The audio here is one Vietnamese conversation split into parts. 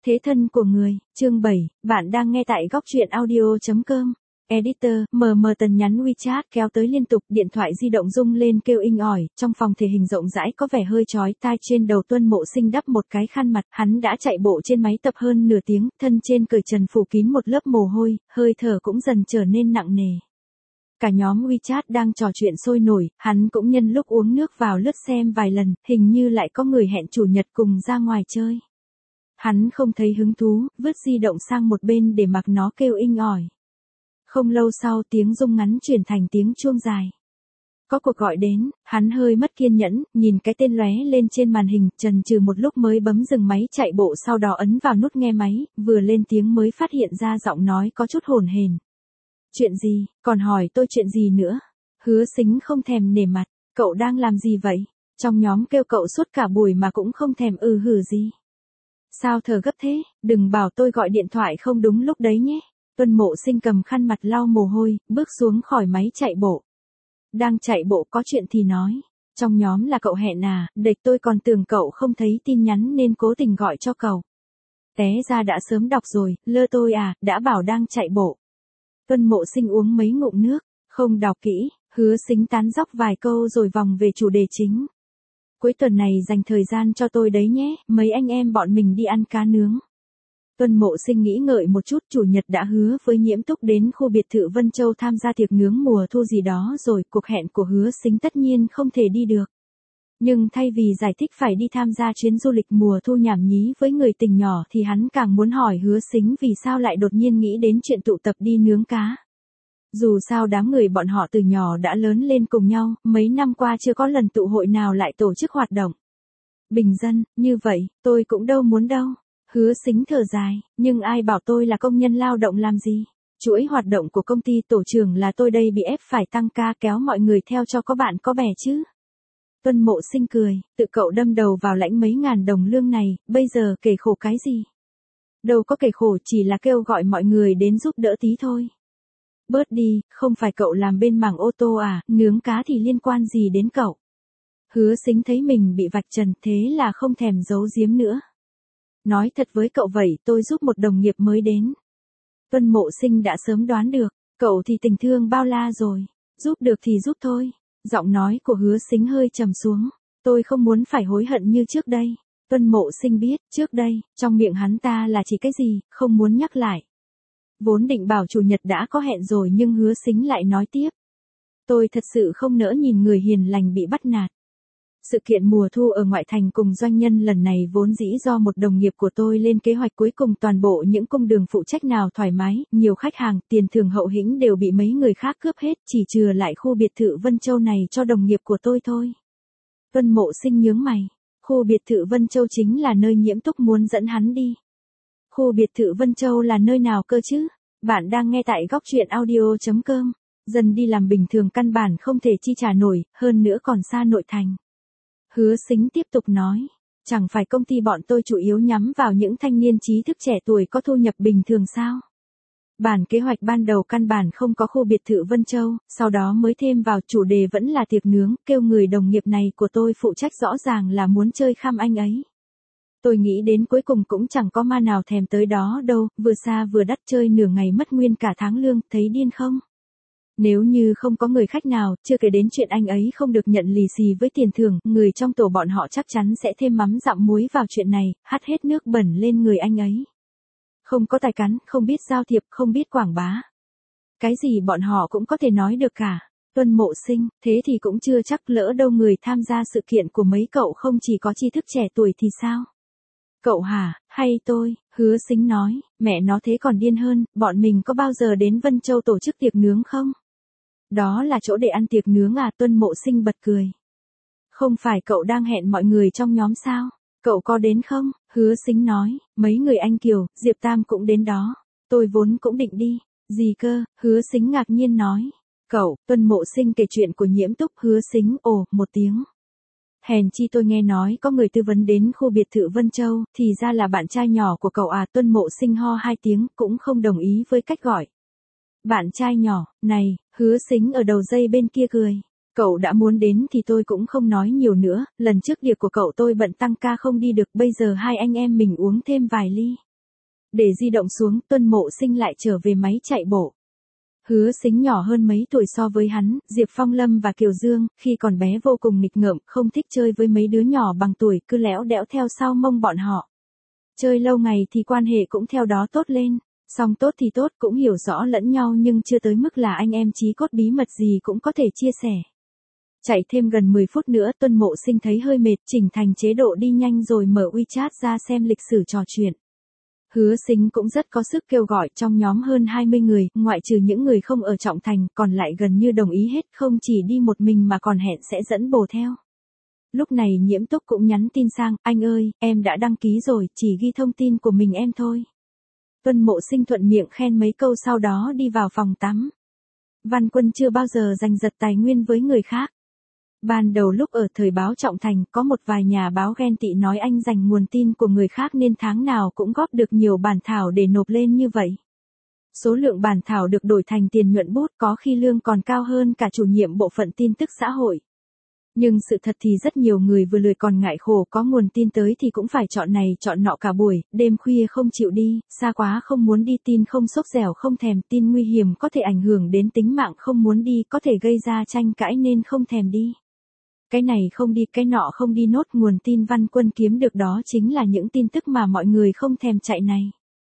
Thế thân của người, chương 7, bạn đang nghe tại góc truyện audio.com. Editor, Tần nhắn WeChat kéo tới liên tục, điện thoại di động rung lên kêu inh ỏi, trong phòng thể hình rộng rãi có vẻ hơi chói tai, trên đầu Tuân Mộ Sinh đắp một cái khăn mặt, hắn đã chạy bộ trên máy tập hơn nửa tiếng, thân trên cởi trần phủ kín một lớp mồ hôi, hơi thở cũng dần trở nên nặng nề. Cả nhóm WeChat đang trò chuyện sôi nổi, hắn cũng nhân lúc uống nước vào lướt xem vài lần, hình như lại có người hẹn chủ nhật cùng ra ngoài chơi. Hắn không thấy hứng thú, vứt di động sang một bên để mặc nó kêu inh ỏi. Không lâu sau tiếng rung ngắn chuyển thành tiếng chuông dài. Có cuộc gọi đến, hắn hơi mất kiên nhẫn, nhìn cái tên lóe lên trên màn hình, chần chừ một lúc mới bấm dừng máy chạy bộ, sau đó ấn vào nút nghe máy, vừa lên tiếng mới phát hiện ra giọng nói có chút hồn hển. Chuyện gì, còn hỏi tôi chuyện gì nữa? Hứa Sính không thèm nể mặt, cậu đang làm gì vậy? Trong nhóm kêu cậu suốt cả buổi mà cũng không thèm hử gì. Sao thở gấp thế, đừng bảo tôi gọi điện thoại không đúng lúc đấy nhé. Tuân Mộ Sinh cầm khăn mặt lau mồ hôi, bước xuống khỏi máy chạy bộ. Đang chạy bộ có chuyện thì nói. Trong nhóm là cậu hẹn à, địch tôi còn tưởng cậu không thấy tin nhắn nên cố tình gọi cho cậu. Té ra đã sớm đọc rồi, lơ tôi à, đã bảo đang chạy bộ. Tuân Mộ Sinh uống mấy ngụm nước, không đọc kỹ, Hứa Sính tán dóc vài câu rồi vòng về chủ đề chính. Cuối tuần này dành thời gian cho tôi đấy nhé, mấy anh em bọn mình đi ăn cá nướng. Tuân Mộ Sinh nghĩ ngợi một chút, chủ nhật đã hứa với Nhiễm Túc đến khu biệt thự Vân Châu tham gia tiệc nướng mùa thu gì đó rồi, cuộc hẹn của Hứa Sính tất nhiên không thể đi được. Nhưng thay vì giải thích phải đi tham gia chuyến du lịch mùa thu nhảm nhí với người tình nhỏ thì hắn càng muốn hỏi Hứa Sính vì sao lại đột nhiên nghĩ đến chuyện tụ tập đi nướng cá. Dù sao đám người bọn họ từ nhỏ đã lớn lên cùng nhau, mấy năm qua chưa có lần tụ hội nào lại tổ chức hoạt động bình dân, như vậy, tôi cũng đâu muốn đâu. Hứa Sính thở dài, nhưng ai bảo tôi là công nhân lao động làm gì? Chuỗi hoạt động của công ty tổ trưởng là tôi đây bị ép phải tăng ca kéo mọi người theo cho có bạn có bè chứ. Tuân Mộ Sinh cười, tự cậu đâm đầu vào lãnh mấy ngàn đồng lương này, bây giờ kể khổ cái gì? Đâu có kể khổ, chỉ là kêu gọi mọi người đến giúp đỡ tí thôi. Bớt đi, không phải cậu làm bên mảng ô tô à, nướng cá thì liên quan gì đến cậu? Hứa Sính thấy mình bị vạch trần, thế là không thèm giấu giếm nữa. Nói thật với cậu vậy, tôi giúp một đồng nghiệp mới đến. Tuân Mộ Sinh đã sớm đoán được, cậu thì tình thương bao la rồi, giúp được thì giúp thôi. Giọng nói của Hứa Sính hơi trầm xuống, tôi không muốn phải hối hận như trước đây. Tuân Mộ Sinh biết, trước đây, trong miệng hắn ta là chỉ cái gì, không muốn nhắc lại. Vốn định bảo chủ nhật đã có hẹn rồi nhưng Hứa Sính lại nói tiếp. Tôi thật sự không nỡ nhìn người hiền lành bị bắt nạt. Sự kiện mùa thu ở ngoại thành cùng doanh nhân lần này vốn dĩ do một đồng nghiệp của tôi lên kế hoạch, cuối cùng toàn bộ những cung đường phụ trách nào thoải mái, nhiều khách hàng, tiền thưởng hậu hĩnh đều bị mấy người khác cướp hết, chỉ chừa lại khu biệt thự Vân Châu này cho đồng nghiệp của tôi thôi. Tuân Mộ Sinh nhướng mày, khu biệt thự Vân Châu chính là nơi Nhiễm Túc muốn dẫn hắn đi. Khu biệt thự Vân Châu là nơi nào cơ chứ? Bạn đang nghe tại góc truyện audio.com. Dần đi làm bình thường căn bản không thể chi trả nổi, hơn nữa còn xa nội thành. Hứa Sính tiếp tục nói, chẳng phải công ty bọn tôi chủ yếu nhắm vào những thanh niên trí thức trẻ tuổi có thu nhập bình thường sao? Bản kế hoạch ban đầu căn bản không có khu biệt thự Vân Châu, sau đó mới thêm vào, chủ đề vẫn là tiệc nướng, kêu người đồng nghiệp này của tôi phụ trách rõ ràng là muốn chơi khăm anh ấy. Tôi nghĩ đến cuối cùng cũng chẳng có ma nào thèm tới đó đâu, vừa xa vừa đắt, chơi nửa ngày mất nguyên cả tháng lương, thấy điên không? Nếu như không có người khách nào, chưa kể đến chuyện anh ấy không được nhận lì xì với tiền thưởng, người trong tổ bọn họ chắc chắn sẽ thêm mắm dặm muối vào chuyện này, hắt hết nước bẩn lên người anh ấy. Không có tài cán, không biết giao thiệp, không biết quảng bá. Cái gì bọn họ cũng có thể nói được cả. Tuân Mộ Sinh, thế thì cũng chưa chắc, lỡ đâu người tham gia sự kiện của mấy cậu không chỉ có tri thức trẻ tuổi thì sao? Cậu hả, hay tôi? Hứa Sính nói, mẹ nó thế còn điên hơn, bọn mình có bao giờ đến Vân Châu tổ chức tiệc nướng không? Đó là chỗ để ăn tiệc nướng à? Tuân Mộ Sinh bật cười. Không phải cậu đang hẹn mọi người trong nhóm sao? Cậu có đến không? Hứa Sính nói, mấy người anh Kiều, Diệp Tam cũng đến đó. Tôi vốn cũng định đi. Gì cơ? Hứa Sính ngạc nhiên nói. Cậu, Tuân Mộ Sinh kể chuyện của Nhiễm Túc. Hứa Sính ồ một tiếng. Hèn chi tôi nghe nói có người tư vấn đến khu biệt thự Vân Châu, thì ra là bạn trai nhỏ của cậu à? Tuân Mộ Sinh ho hai tiếng, cũng không đồng ý với cách gọi. Bạn trai nhỏ, này, Hứa Sính ở đầu dây bên kia cười. Cậu đã muốn đến thì tôi cũng không nói nhiều nữa, lần trước việc của cậu tôi bận tăng ca không đi được, bây giờ hai anh em mình uống thêm vài ly. Để di động xuống, Tuân Mộ Sinh lại trở về máy chạy bộ. Hứa Sính nhỏ hơn mấy tuổi so với hắn, Diệp Phong Lâm và Kiều Dương, khi còn bé vô cùng nghịch ngợm, không thích chơi với mấy đứa nhỏ bằng tuổi, cứ léo đẽo theo sau mông bọn họ. Chơi lâu ngày thì quan hệ cũng theo đó tốt lên, song tốt thì tốt, cũng hiểu rõ lẫn nhau nhưng chưa tới mức là anh em chí cốt, bí mật gì cũng có thể chia sẻ. Chạy thêm gần 10 phút nữa, Tuân Mộ Sinh thấy hơi mệt, chỉnh thành chế độ đi nhanh rồi mở WeChat ra xem lịch sử trò chuyện. Hứa Sính cũng rất có sức kêu gọi, trong nhóm hơn 20 người, ngoại trừ những người không ở Trọng Thành, còn lại gần như đồng ý hết, không chỉ đi một mình mà còn hẹn sẽ dẫn bồ theo. Lúc này Nhiễm Túc cũng nhắn tin sang, anh ơi, em đã đăng ký rồi, chỉ ghi thông tin của mình em thôi. Tuân Mộ Sinh thuận miệng khen mấy câu sau đó đi vào phòng tắm. Văn Quân chưa bao giờ giành giật tài nguyên với người khác. Ban đầu lúc ở thời báo Trọng Thành, có một vài nhà báo ghen tị nói anh giành nguồn tin của người khác nên tháng nào cũng góp được nhiều bản thảo để nộp lên như vậy. Số lượng bản thảo được đổi thành tiền nhuận bút, có khi lương còn cao hơn cả chủ nhiệm bộ phận tin tức xã hội. Nhưng sự thật thì rất nhiều người vừa lười còn ngại khổ, có nguồn tin tới thì cũng phải chọn này chọn nọ cả buổi, đêm khuya không chịu đi, xa quá không muốn đi, tin không xốc dẻo không thèm, tin nguy hiểm có thể ảnh hưởng đến tính mạng không muốn đi, có thể gây ra tranh cãi nên không thèm đi. Cái này không đi, cái nọ không đi, nốt nguồn tin Văn Quân kiếm được đó chính là những tin tức mà mọi người không thèm chạy này.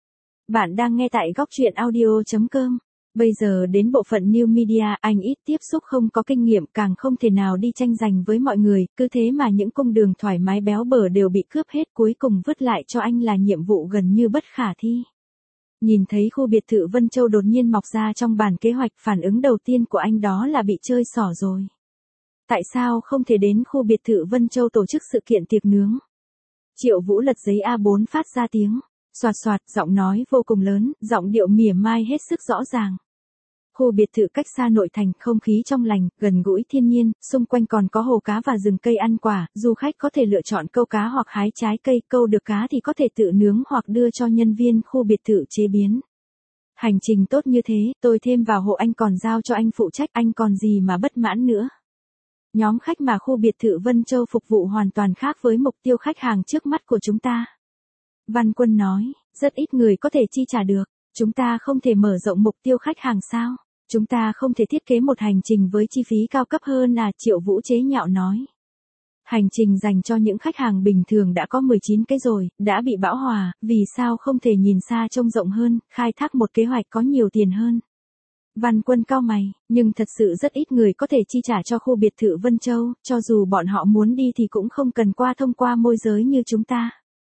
Bạn đang nghe tại góc truyện audio.com. Bây giờ đến bộ phận New Media, anh ít tiếp xúc, không có kinh nghiệm, càng không thể nào đi tranh giành với mọi người, cứ thế mà những cung đường thoải mái béo bở đều bị cướp hết, cuối cùng vứt lại cho anh là nhiệm vụ gần như bất khả thi. Nhìn thấy khu biệt thự Vân Châu đột nhiên mọc ra trong bản kế hoạch, phản ứng đầu tiên của anh đó là bị chơi xỏ rồi. Tại sao không thể đến khu biệt thự Vân Châu tổ chức sự kiện tiệc nướng? Triệu Vũ lật giấy A4 phát ra tiếng xoạt xoạt, giọng nói vô cùng lớn, giọng điệu mỉa mai hết sức rõ ràng. Khu biệt thự cách xa nội thành, không khí trong lành, gần gũi thiên nhiên, xung quanh còn có hồ cá và rừng cây ăn quả, du khách có thể lựa chọn câu cá hoặc hái trái cây, câu được cá thì có thể tự nướng hoặc đưa cho nhân viên khu biệt thự chế biến. Hành trình tốt như thế, tôi thêm vào hộ anh còn giao cho anh phụ trách, anh còn gì mà bất mãn nữa. Nhóm khách mà khu biệt thự Vân Châu phục vụ hoàn toàn khác với mục tiêu khách hàng trước mắt của chúng ta. Văn Quân nói, rất ít người có thể chi trả được. Chúng ta không thể mở rộng mục tiêu khách hàng sao? Chúng ta không thể thiết kế một hành trình với chi phí cao cấp hơn à? Triệu Vũ chế nhạo nói. Hành trình dành cho những khách hàng bình thường đã có 19 cái rồi, đã bị bão hòa, vì sao không thể nhìn xa trông rộng hơn, khai thác một kế hoạch có nhiều tiền hơn? Văn Quân cau mày, nhưng thật sự rất ít người có thể chi trả cho khu biệt thự Vân Châu, cho dù bọn họ muốn đi thì cũng không cần thông qua môi giới như chúng ta.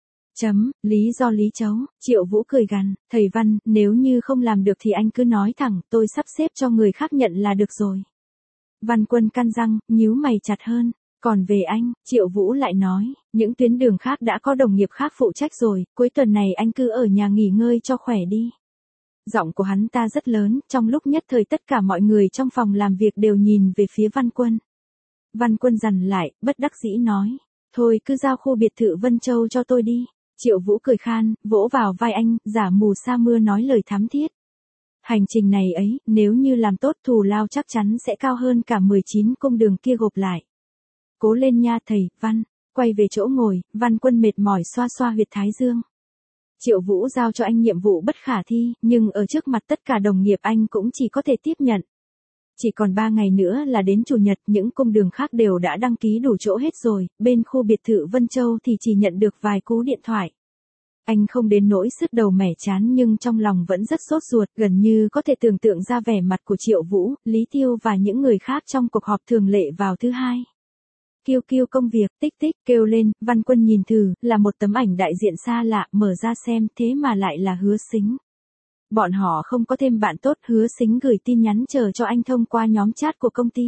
Lý do lý chấu, Triệu Vũ cười gằn, thầy Văn, nếu như không làm được thì anh cứ nói thẳng, tôi sắp xếp cho người khác nhận là được rồi. Văn Quân căn răng, nhíu mày chặt hơn, còn về anh, Triệu Vũ lại nói, những tuyến đường khác đã có đồng nghiệp khác phụ trách rồi, cuối tuần này anh cứ ở nhà nghỉ ngơi cho khỏe đi. Giọng của hắn ta rất lớn, trong lúc nhất thời tất cả mọi người trong phòng làm việc đều nhìn về phía Văn Quân. Văn Quân dằn lại, bất đắc dĩ nói, thôi cứ giao khu biệt thự Vân Châu cho tôi đi. Triệu Vũ cười khan, vỗ vào vai anh, giả mù sa mưa nói lời thắm thiết. Hành trình này ấy, nếu như làm tốt thù lao chắc chắn sẽ cao hơn cả 19 cung đường kia gộp lại. Cố lên nha thầy, Văn. Quay về chỗ ngồi, Văn Quân mệt mỏi xoa xoa huyệt thái dương. Triệu Vũ giao cho anh nhiệm vụ bất khả thi, nhưng ở trước mặt tất cả đồng nghiệp anh cũng chỉ có thể tiếp nhận. Chỉ còn 3 ngày nữa là đến Chủ nhật, những cung đường khác đều đã đăng ký đủ chỗ hết rồi, bên khu biệt thự Vân Châu thì chỉ nhận được vài cú điện thoại. Anh không đến nỗi sứt đầu mẻ chán nhưng trong lòng vẫn rất sốt ruột, gần như có thể tưởng tượng ra vẻ mặt của Triệu Vũ, Lý Tiêu và những người khác trong cuộc họp thường lệ vào thứ hai. Kiêu kiêu công việc, tích tích, kêu lên, Văn Quân nhìn thử, là một tấm ảnh đại diện xa lạ, mở ra xem, thế mà lại là Hứa Sính. Bọn họ không có thêm bạn tốt, Hứa Sính gửi tin nhắn chờ cho anh thông qua nhóm chat của công ty.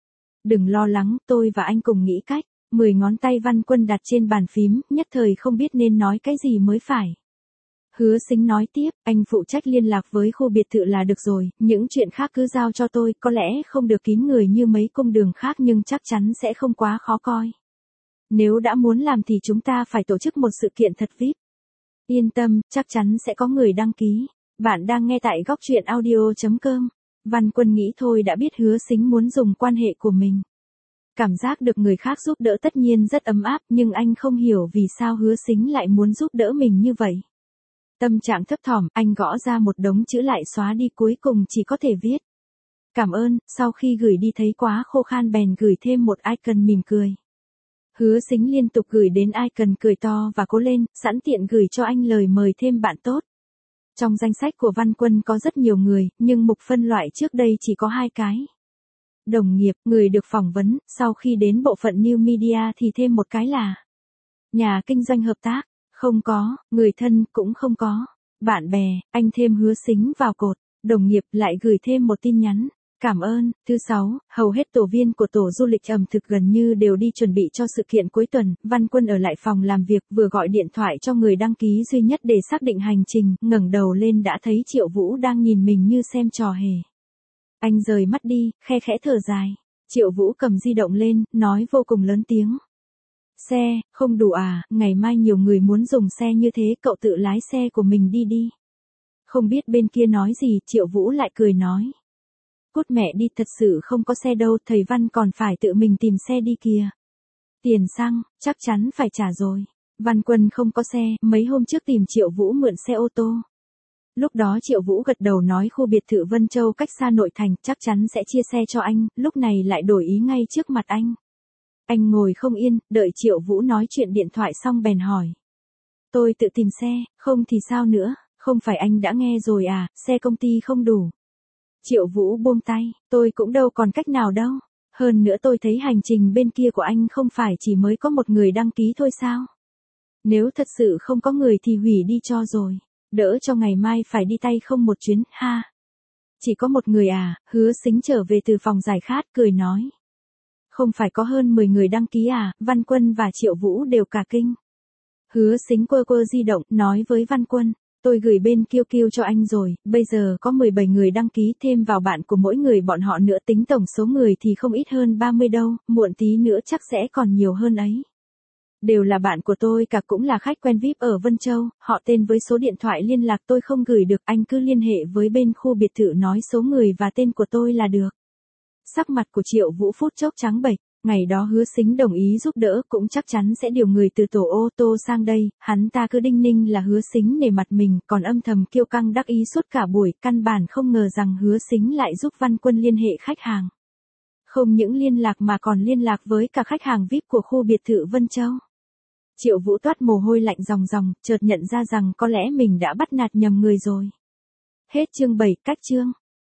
Đừng lo lắng, tôi và anh cùng nghĩ cách. 10 ngón tay Văn Quân đặt trên bàn phím, nhất thời không biết nên nói cái gì mới phải. Hứa Sính nói tiếp, anh phụ trách liên lạc với khu biệt thự là được rồi, những chuyện khác cứ giao cho tôi, có lẽ không được kín người như mấy cung đường khác nhưng chắc chắn sẽ không quá khó coi. Nếu đã muốn làm thì chúng ta phải tổ chức một sự kiện thật VIP. Yên tâm, chắc chắn sẽ có người đăng ký. Bạn đang nghe tại góc truyện audio.com. Văn Quân nghĩ thôi đã biết Hứa Sính muốn dùng quan hệ của mình. Cảm giác được người khác giúp đỡ tất nhiên rất ấm áp nhưng anh không hiểu vì sao Hứa Sính lại muốn giúp đỡ mình như vậy. Tâm trạng thấp thỏm, anh gõ ra một đống chữ lại xóa đi cuối cùng chỉ có thể viết. Cảm ơn, sau khi gửi đi thấy quá khô khan bèn gửi thêm một icon mỉm cười. Hứa Sính liên tục gửi đến icon cười to và cố lên, sẵn tiện gửi cho anh lời mời thêm bạn tốt. Trong danh sách của Văn Quân có rất nhiều người, nhưng mục phân loại trước đây chỉ có 2 cái. Đồng nghiệp, người được phỏng vấn, sau khi đến bộ phận New Media thì thêm một cái là nhà kinh doanh hợp tác, không có, người thân cũng không có. Bạn bè, anh thêm Hứa Sính vào cột, đồng nghiệp lại gửi thêm một tin nhắn. Cảm ơn. Thứ 6, hầu hết tổ viên của tổ du lịch ẩm thực gần như đều đi chuẩn bị cho sự kiện cuối tuần, Văn Quân ở lại phòng làm việc vừa gọi điện thoại cho người đăng ký duy nhất để xác định hành trình, ngẩng đầu lên đã thấy Triệu Vũ đang nhìn mình như xem trò hề. Anh rời mắt đi, khe khẽ thở dài. Triệu Vũ cầm di động lên, nói vô cùng lớn tiếng. Xe, không đủ à, ngày mai nhiều người muốn dùng xe như thế, cậu tự lái xe của mình đi đi. Không biết bên kia nói gì, Triệu Vũ lại cười nói. Cút mẹ đi, thật sự không có xe đâu, thầy Văn còn phải tự mình tìm xe đi kìa. Tiền xăng, chắc chắn phải trả rồi. Văn Quân không có xe, mấy hôm trước tìm Triệu Vũ mượn xe ô tô. Lúc đó Triệu Vũ gật đầu nói khu biệt thự Vân Châu cách xa nội thành, chắc chắn sẽ chia xe cho anh, lúc này lại đổi ý ngay trước mặt anh. Anh ngồi không yên, đợi Triệu Vũ nói chuyện điện thoại xong bèn hỏi. Tôi tự tìm xe, không thì sao nữa, không phải anh đã nghe rồi à, xe công ty không đủ. Triệu Vũ buông tay, tôi cũng đâu còn cách nào đâu. Hơn nữa tôi thấy hành trình bên kia của anh không phải chỉ mới có một người đăng ký thôi sao? Nếu thật sự không có người thì hủy đi cho rồi. Đỡ cho ngày mai phải đi tay không một chuyến, ha. Chỉ có một người à, Hứa Sính trở về từ phòng giải khát cười nói. Không phải có hơn 10 người đăng ký à, Văn Quân và Triệu Vũ đều cả kinh. Hứa Sính quơ di động, nói với Văn Quân. Tôi gửi bên QQ cho anh rồi, bây giờ có 17 người đăng ký thêm vào bạn của mỗi người bọn họ nữa, tính tổng số người thì không ít hơn 30 đâu, muộn tí nữa chắc sẽ còn nhiều hơn ấy. Đều là bạn của tôi cả, cũng là khách quen VIP ở Vân Châu, họ tên với số điện thoại liên lạc tôi không gửi được, anh cứ liên hệ với bên khu biệt thự nói số người và tên của tôi là được. Sắc mặt của Triệu Vũ phút chốc trắng bệch. Ngày đó Hứa Sính đồng ý giúp đỡ cũng chắc chắn sẽ điều người từ tổ ô tô sang đây, hắn ta cứ đinh ninh là Hứa Sính nể mặt mình, còn âm thầm kiêu căng đắc ý suốt cả buổi, căn bản không ngờ rằng Hứa Sính lại giúp Văn Quân liên hệ khách hàng. Không những liên lạc mà còn liên lạc với cả khách hàng VIP của khu biệt thự Vân Châu. Triệu Vũ toát mồ hôi lạnh ròng ròng, chợt nhận ra rằng có lẽ mình đã bắt nạt nhầm người rồi. Hết chương 7, cách chương.